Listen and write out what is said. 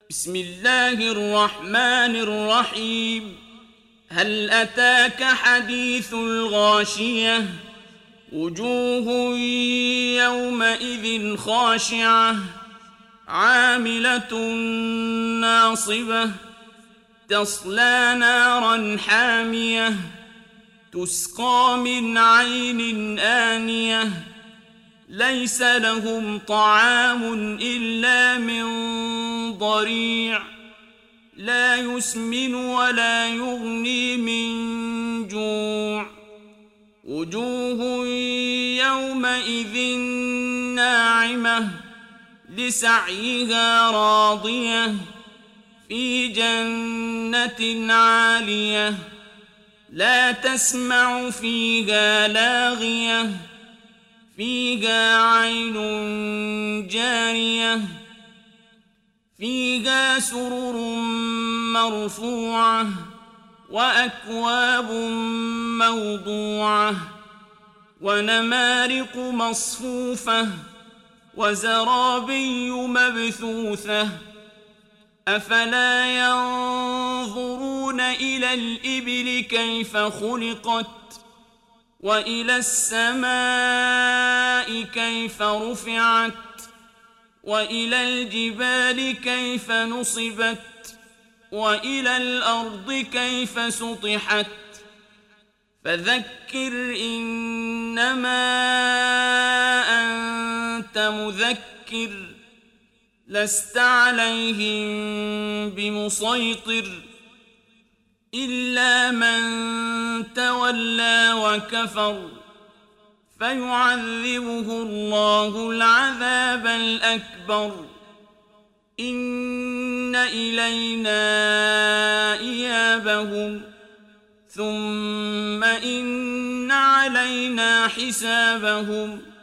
بسم الله الرحمن الرحيم هل أتاك حديث الغاشية وجوه يومئذ خاشعة عاملة ناصبة تصلى نارا حامية تسقى من عين آنية ليس لهم طعام إلا من ضريع لا يسمن ولا يغني من جوع وجوه يومئذ ناعمة لسعيها راضية في جنة عالية لا تسمع فيها لاغية فيها عين جارية فيها سرر مرفوعة وأكواب موضوعة ونمارق مصفوفة وزرابي مبثوثة أفلا ينظرون إلى الإبل كيف خلقت وإلى السماء كيف رفعت وإلى الجبال كيف نصبت وإلى الأرض كيف سطحت فذكر إنما أنت مذكر لست عليهم بمسيطر إلا من تولى وكفر فيعذبه الله العذاب الأكبر إن إلينا إيابهم ثم إن علينا حسابهم